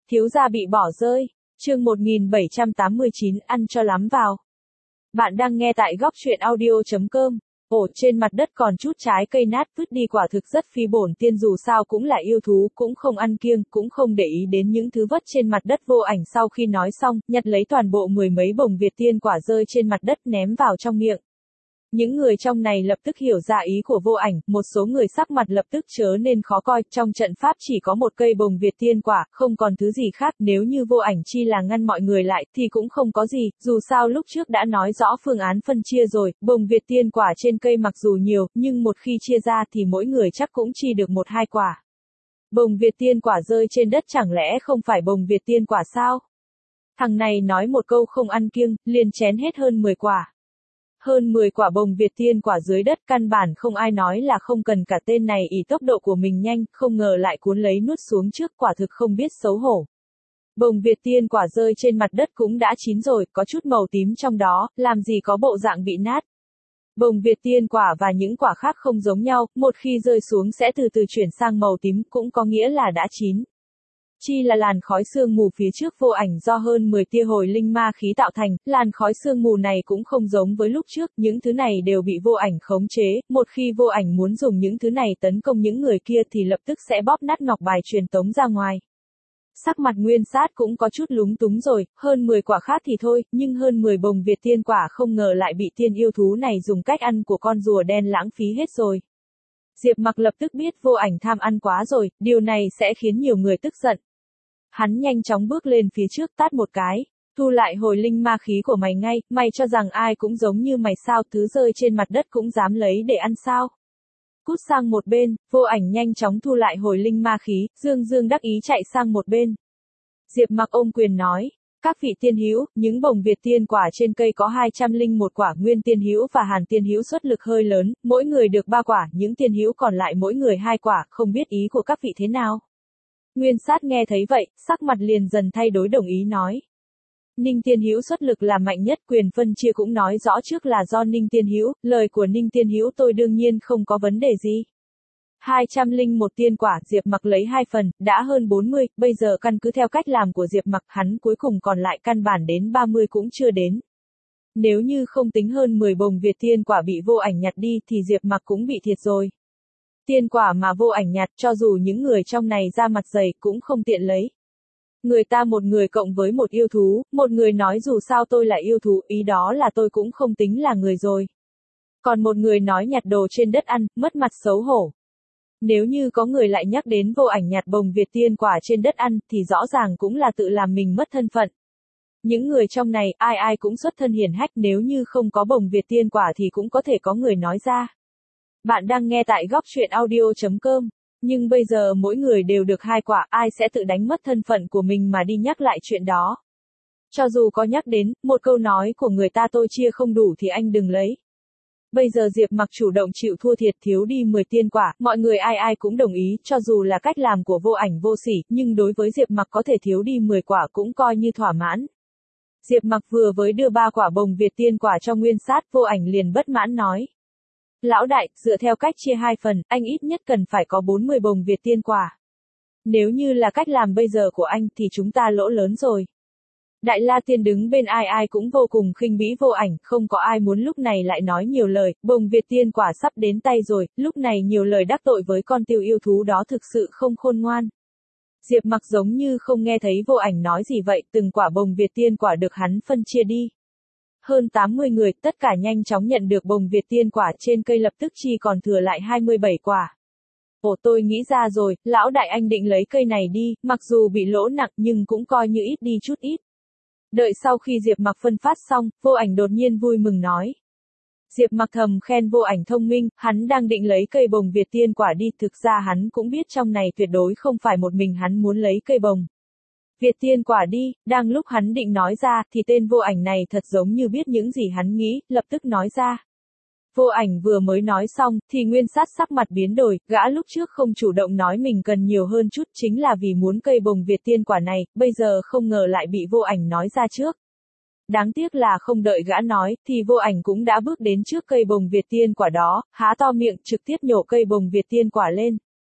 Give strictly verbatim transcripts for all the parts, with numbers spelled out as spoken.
Thiếu gia bị bỏ rơi. Chương một nghìn bảy trăm tám mươi chín, ăn cho lắm vào. Bạn đang nghe tại góc truyện audio chấm com. Ồ, trên mặt đất còn chút trái cây nát vứt đi quả thực rất phi bổn tiên, dù sao cũng là yêu thú, cũng không ăn kiêng, cũng không để ý đến những thứ vất trên mặt đất. Vô Ảnh sau khi nói xong, nhặt lấy toàn bộ mười mấy bồng Việt tiên quả rơi trên mặt đất ném vào trong miệng. Những người trong này lập tức hiểu ra ý của Vô Ảnh, một số người sắc mặt lập tức trở nên khó coi, trong trận pháp chỉ có một cây bồng Việt tiên quả, không còn thứ gì khác, nếu như Vô Ảnh chi là ngăn mọi người lại, thì cũng không có gì, dù sao lúc trước đã nói rõ phương án phân chia rồi, bồng Việt tiên quả trên cây mặc dù nhiều, nhưng một khi chia ra thì mỗi người chắc cũng chỉ được một hai quả. Bồng Việt tiên quả rơi trên đất chẳng lẽ không phải bồng Việt tiên quả sao? Thằng này nói một câu không ăn kiêng, liền chén hết hơn mười quả. Hơn mười quả bồng Việt tiên quả dưới đất, căn bản không ai nói là không cần, cả tên này ỷ tốc độ của mình nhanh, không ngờ lại cuốn lấy nuốt xuống trước, quả thực không biết xấu hổ. Bồng Việt tiên quả rơi trên mặt đất cũng đã chín rồi, có chút màu tím trong đó, làm gì có bộ dạng bị nát. Bồng Việt tiên quả và những quả khác không giống nhau, một khi rơi xuống sẽ từ từ chuyển sang màu tím, cũng có nghĩa là đã chín. Chi là làn khói sương mù phía trước Vô Ảnh do hơn mười tia hồi linh ma khí tạo thành, làn khói sương mù này cũng không giống với lúc trước, những thứ này đều bị Vô Ảnh khống chế, một khi Vô Ảnh muốn dùng những thứ này tấn công những người kia thì lập tức sẽ bóp nát ngọc bài truyền tống ra ngoài. Sắc mặt Nguyên Sát cũng có chút lúng túng rồi, hơn mười quả khác thì thôi, nhưng hơn mười bồng Việt tiên quả không ngờ lại bị tiên yêu thú này dùng cách ăn của con rùa đen lãng phí hết rồi. Diệp Mặc lập tức biết Vô Ảnh tham ăn quá rồi, điều này sẽ khiến nhiều người tức giận. Hắn nhanh chóng bước lên phía trước tát một cái, thu lại hồi linh ma khí của mày ngay, mày cho rằng ai cũng giống như mày sao, thứ rơi trên mặt đất cũng dám lấy để ăn sao. Cút sang một bên, Vô Ảnh nhanh chóng thu lại hồi linh ma khí, dương dương đắc ý chạy sang một bên. Diệp Mặc ôm quyền nói, các vị tiên hữu, những bồng Việt tiên quả trên cây có hai trăm linh một quả, Nguyên tiên hữu và Hàn tiên hữu xuất lực hơi lớn, mỗi người được ba quả, những tiên hữu còn lại mỗi người hai quả, không biết ý của các vị thế nào. Nguyên Sát nghe thấy vậy, sắc mặt liền dần thay đổi, đồng ý nói. Ninh Tiên Hữu xuất lực là mạnh nhất, quyền phân chia cũng nói rõ trước là do Ninh Tiên Hữu, lời của Ninh Tiên Hữu tôi đương nhiên không có vấn đề gì. hai trăm linh một tiên quả, Diệp Mặc lấy hai phần, đã hơn bốn mươi, bây giờ căn cứ theo cách làm của Diệp Mặc, hắn cuối cùng còn lại căn bản đến ba mươi cũng chưa đến. Nếu như không tính hơn mười bồng Việt tiên quả bị Vô Ảnh nhặt đi thì Diệp Mặc cũng bị thiệt rồi. Tiên quả mà Vô Ảnh nhặt, cho dù những người trong này ra mặt dày cũng không tiện lấy. Người ta một người cộng với một yêu thú, một người nói dù sao tôi là yêu thú, ý đó là tôi cũng không tính là người rồi. Còn một người nói nhặt đồ trên đất ăn, mất mặt xấu hổ. Nếu như có người lại nhắc đến Vô Ảnh nhặt bồng Việt tiên quả trên đất ăn, thì rõ ràng cũng là tự làm mình mất thân phận. Những người trong này, ai ai cũng xuất thân hiển hách, nếu như không có bồng Việt tiên quả thì cũng có thể có người nói ra. Bạn đang nghe tại góc truyện audio chấm com. Nhưng bây giờ mỗi người đều được hai quả, ai sẽ tự đánh mất thân phận của mình mà đi nhắc lại chuyện đó. Cho dù có nhắc đến, một câu nói của người ta tôi chia không đủ thì anh đừng lấy. Bây giờ Diệp Mặc chủ động chịu thua thiệt, thiếu đi mười tiên quả, mọi người ai ai cũng đồng ý, cho dù là cách làm của Vô Ảnh vô sỉ, nhưng đối với Diệp Mặc có thể thiếu đi mười quả cũng coi như thỏa mãn. Diệp Mặc vừa mới đưa ba quả bồng Việt tiên quả cho Nguyên Sát, Vô Ảnh liền bất mãn nói. Lão đại, dựa theo cách chia hai phần, anh ít nhất cần phải có bốn mươi bồng Việt tiên quả. Nếu như là cách làm bây giờ của anh thì chúng ta lỗ lớn rồi. Đại La Tiên đứng bên ai ai cũng vô cùng khinh bỉ Vô Ảnh, không có ai muốn lúc này lại nói nhiều lời, bồng Việt tiên quả sắp đến tay rồi, lúc này nhiều lời đắc tội với con tiêu yêu thú đó thực sự không khôn ngoan. Diệp Mặc giống như không nghe thấy Vô Ảnh nói gì vậy, từng quả bồng Việt tiên quả được hắn phân chia đi. Hơn tám mươi người, tất cả nhanh chóng nhận được bồng Việt tiên quả, trên cây lập tức chỉ còn thừa lại hai mươi bảy quả. Ồ, tôi nghĩ ra rồi, lão đại anh định lấy cây này đi, mặc dù bị lỗ nặng nhưng cũng coi như ít đi chút ít. Đợi sau khi Diệp Mặc phân phát xong, Vô Ảnh đột nhiên vui mừng nói. Diệp Mặc thầm khen Vô Ảnh thông minh, hắn đang định lấy cây bồng Việt tiên quả đi, thực ra hắn cũng biết trong này tuyệt đối không phải một mình hắn muốn lấy cây bồng Việt tiên quả đi, đang lúc hắn định nói ra, thì tên Vô Ảnh này thật giống như biết những gì hắn nghĩ, lập tức nói ra. Vô Ảnh vừa mới nói xong, thì Nguyên Sát sắc mặt biến đổi, gã lúc trước không chủ động nói mình cần nhiều hơn chút chính là vì muốn cây bồng Việt tiên quả này, bây giờ không ngờ lại bị Vô Ảnh nói ra trước. Đáng tiếc là không đợi gã nói, thì Vô Ảnh cũng đã bước đến trước cây bồng Việt tiên quả đó, há to miệng trực tiếp nhổ cây bồng Việt tiên quả lên.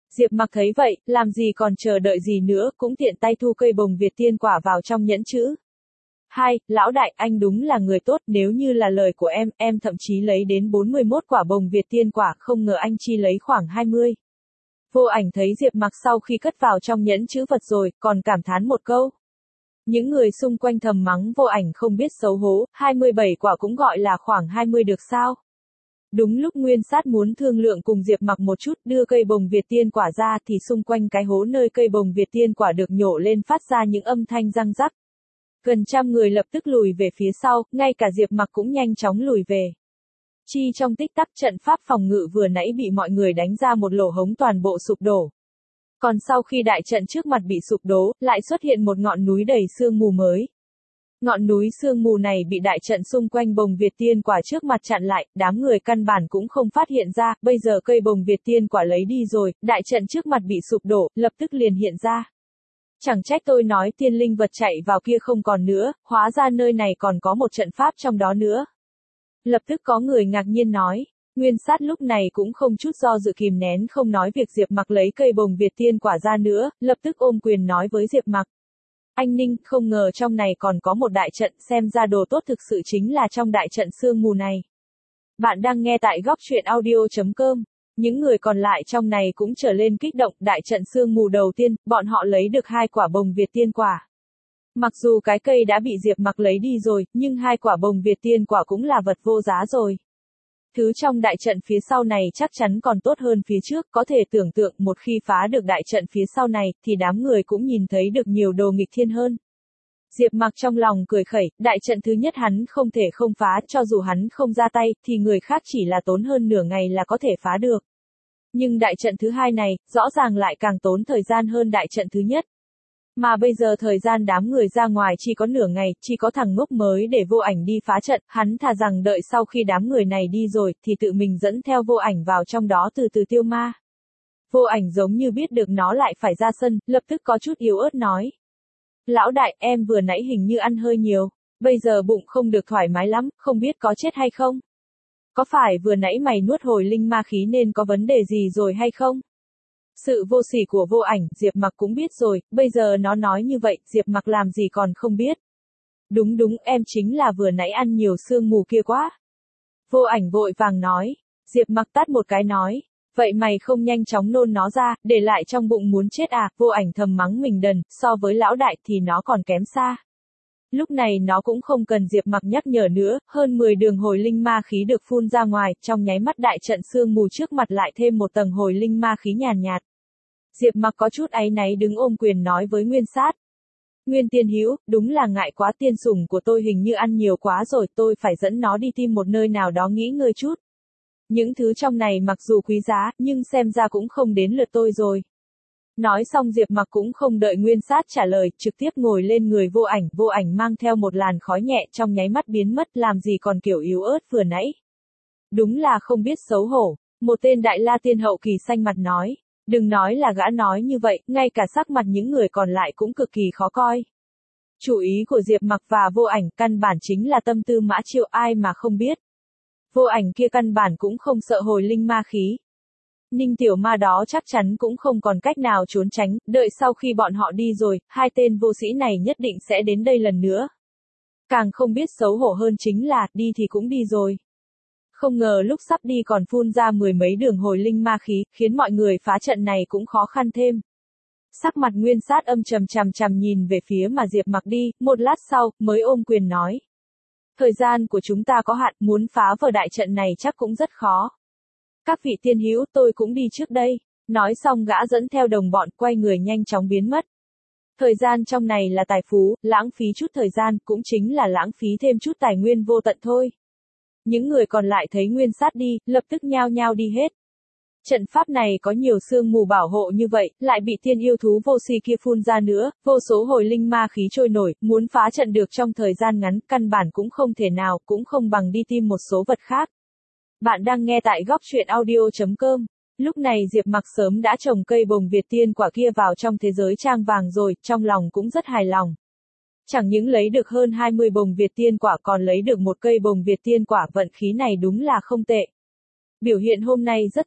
Diệp Mặc thấy vậy, làm gì còn chờ đợi gì nữa, cũng tiện tay thu cây bồng Việt tiên quả vào trong nhẫn chữ. Hai, lão đại, anh đúng là người tốt, nếu như là lời của em, em thậm chí lấy đến bốn mươi mốt quả bồng Việt tiên quả, không ngờ anh chi lấy khoảng hai mươi. Vô Ảnh thấy Diệp Mặc sau khi cất vào trong nhẫn chữ vật rồi, còn cảm thán một câu. Những người xung quanh thầm mắng Vô Ảnh không biết xấu hổ, hai mươi bảy quả cũng gọi là khoảng hai mươi được sao? Đúng lúc Nguyên Sát muốn thương lượng cùng Diệp Mặc một chút đưa cây bồng Việt tiên quả ra thì xung quanh cái hố nơi cây bồng Việt tiên quả được nhổ lên phát ra những âm thanh răng rắc. Gần trăm người lập tức lùi về phía sau, ngay cả Diệp Mặc cũng nhanh chóng lùi về. Chi trong tích tắc trận pháp phòng ngự vừa nãy bị mọi người đánh ra một lỗ hổng toàn bộ sụp đổ. Còn sau khi đại trận trước mặt bị sụp đổ, lại xuất hiện một ngọn núi đầy sương mù mới. Ngọn núi sương mù này bị đại trận xung quanh bồng Việt tiên quả trước mặt chặn lại, đám người căn bản cũng không phát hiện ra, bây giờ cây bồng Việt tiên quả lấy đi rồi, đại trận trước mặt bị sụp đổ, lập tức liền hiện ra. Chẳng trách tôi nói tiên linh vật chạy vào kia không còn nữa, hóa ra nơi này còn có một trận pháp trong đó nữa. Lập tức có người ngạc nhiên nói, Nguyên Sát lúc này cũng không chút do dự kìm nén không nói việc Diệp Mặc lấy cây bồng Việt tiên quả ra nữa, lập tức ôm quyền nói với Diệp Mặc. Anh Ninh, không ngờ trong này còn có một đại trận, xem ra đồ tốt thực sự chính là trong đại trận sương mù này. Bạn đang nghe tại góc truyện audio chấm com. Những người còn lại trong này cũng trở lên kích động, đại trận sương mù đầu tiên, bọn họ lấy được hai quả bồng Việt tiên quả. Mặc dù cái cây đã bị Diệp Mặc lấy đi rồi, nhưng hai quả bồng Việt tiên quả cũng là vật vô giá rồi. Thứ trong đại trận phía sau này chắc chắn còn tốt hơn phía trước, có thể tưởng tượng một khi phá được đại trận phía sau này, thì đám người cũng nhìn thấy được nhiều đồ nghịch thiên hơn. Diệp Mặc trong lòng cười khẩy, đại trận thứ nhất hắn không thể không phá, cho dù hắn không ra tay, thì người khác chỉ là tốn hơn nửa ngày là có thể phá được. Nhưng đại trận thứ hai này, rõ ràng lại càng tốn thời gian hơn đại trận thứ nhất. Mà bây giờ thời gian đám người ra ngoài chỉ có nửa ngày, chỉ có thằng ngốc mới để Vô Ảnh đi phá trận, hắn thà rằng đợi sau khi đám người này đi rồi, thì tự mình dẫn theo Vô Ảnh vào trong đó từ từ tiêu ma. Vô Ảnh giống như biết được nó lại phải ra sân, lập tức có chút yếu ớt nói. Lão đại, em vừa nãy hình như ăn hơi nhiều, bây giờ bụng không được thoải mái lắm, không biết có chết hay không? Có phải vừa nãy mày nuốt hồi linh ma khí nên có vấn đề gì rồi hay không? Sự vô sỉ của Vô Ảnh, Diệp Mặc cũng biết rồi, bây giờ nó nói như vậy, Diệp Mặc làm gì còn không biết. Đúng đúng, em chính là vừa nãy ăn nhiều sương mù kia quá. Vô Ảnh vội vàng nói, Diệp Mặc tát một cái nói, vậy mày không nhanh chóng nôn nó ra, để lại trong bụng muốn chết à? Vô Ảnh thầm mắng mình đần, so với lão đại thì nó còn kém xa. Lúc này nó cũng không cần Diệp Mặc nhắc nhở nữa, hơn mười đường hồi linh ma khí được phun ra ngoài, trong nháy mắt đại trận sương mù trước mặt lại thêm một tầng hồi linh ma khí nhàn nhạt, nhạt. Diệp Mặc có chút áy náy đứng ôm quyền nói với Nguyên Sát. Nguyên Tiên Hữu, đúng là ngại quá, tiên sủng của tôi hình như ăn nhiều quá rồi, tôi phải dẫn nó đi tìm một nơi nào đó nghỉ ngơi chút. Những thứ trong này mặc dù quý giá, nhưng xem ra cũng không đến lượt tôi rồi. Nói xong Diệp Mặc cũng không đợi Nguyên Sát trả lời, trực tiếp ngồi lên người Vô Ảnh, Vô Ảnh mang theo một làn khói nhẹ trong nháy mắt biến mất, làm gì còn kiểu yếu ớt vừa nãy. Đúng là không biết xấu hổ, một tên đại la tiên hậu kỳ xanh mặt nói, đừng nói là gã nói như vậy, ngay cả sắc mặt những người còn lại cũng cực kỳ khó coi. Chủ ý của Diệp Mặc và Vô Ảnh căn bản chính là tâm tư Mã Chiêu, ai mà không biết. Vô Ảnh kia căn bản cũng không sợ hồi linh ma khí. Ninh tiểu ma đó chắc chắn cũng không còn cách nào trốn tránh, đợi sau khi bọn họ đi rồi, hai tên vô sĩ này nhất định sẽ đến đây lần nữa. Càng không biết xấu hổ hơn chính là, đi thì cũng đi rồi. Không ngờ lúc sắp đi còn phun ra mười mấy đường hồi linh ma khí, khiến mọi người phá trận này cũng khó khăn thêm. Sắc mặt Nguyên Sát âm trầm trầm trầm nhìn về phía mà Diệp Mặc đi, một lát sau, mới ôm quyền nói. Thời gian của chúng ta có hạn, muốn phá vỡ đại trận này chắc cũng rất khó. Các vị tiên hữu, tôi cũng đi trước đây. Nói xong gã dẫn theo đồng bọn, quay người nhanh chóng biến mất. Thời gian trong này là tài phú, lãng phí chút thời gian, cũng chính là lãng phí thêm chút tài nguyên vô tận thôi. Những người còn lại thấy Nguyên Sát đi, lập tức nhao nhao đi hết. Trận pháp này có nhiều sương mù bảo hộ như vậy, lại bị tiên yêu thú vô si kia phun ra nữa, vô số hồi linh ma khí trôi nổi, muốn phá trận được trong thời gian ngắn, căn bản cũng không thể nào, cũng không bằng đi tìm một số vật khác. Bạn đang nghe tại góc truyện audio chấm com. Lúc này Diệp Mặc sớm đã trồng cây bồng Việt tiên quả kia vào trong thế giới trang vàng rồi, trong lòng cũng rất hài lòng. Chẳng những lấy được hơn hai mươi bồng Việt tiên quả còn lấy được một cây bồng Việt tiên quả, vận khí này đúng là không tệ. Biểu hiện hôm nay rất tốt.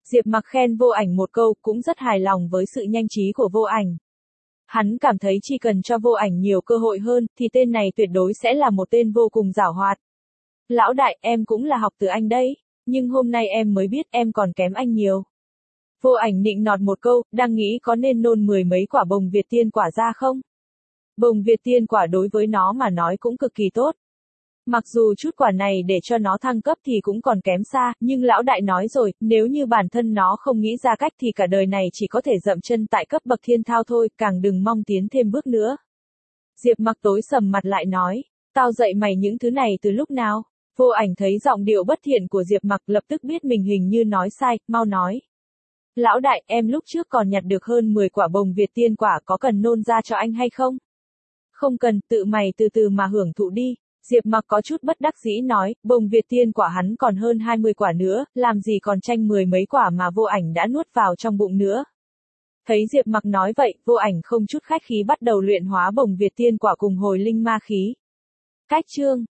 Diệp Mặc khen Vô Ảnh một câu, cũng rất hài lòng với sự nhanh trí của Vô Ảnh. Hắn cảm thấy chỉ cần cho Vô Ảnh nhiều cơ hội hơn, thì tên này tuyệt đối sẽ là một tên vô cùng giảo hoạt. Lão đại, em cũng là học từ anh đấy, nhưng hôm nay em mới biết em còn kém anh nhiều. Vô Ảnh nịnh nọt một câu, đang nghĩ có nên nôn mười mấy quả bồng Việt tiên quả ra không? Bồng Việt tiên quả đối với nó mà nói cũng cực kỳ tốt. Mặc dù chút quả này để cho nó thăng cấp thì cũng còn kém xa, nhưng lão đại nói rồi, nếu như bản thân nó không nghĩ ra cách thì cả đời này chỉ có thể dậm chân tại cấp bậc thiên thao thôi, càng đừng mong tiến thêm bước nữa. Diệp Mặc tối sầm mặt lại nói, tao dạy mày những thứ này từ lúc nào? Vô Ảnh thấy giọng điệu bất thiện của Diệp Mặc lập tức biết mình hình như nói sai, mau nói. Lão đại, em lúc trước còn nhặt được hơn mười quả bồng Việt tiên quả, có cần nôn ra cho anh hay không? Không cần, tự mày từ từ mà hưởng thụ đi. Diệp Mặc có chút bất đắc dĩ nói, bồng Việt tiên quả hắn còn hơn hai mươi quả nữa, làm gì còn tranh mười mấy quả mà Vô Ảnh đã nuốt vào trong bụng nữa. Thấy Diệp Mặc nói vậy, Vô Ảnh không chút khách khí bắt đầu luyện hóa bồng Việt tiên quả cùng hồi linh ma khí. Cách chương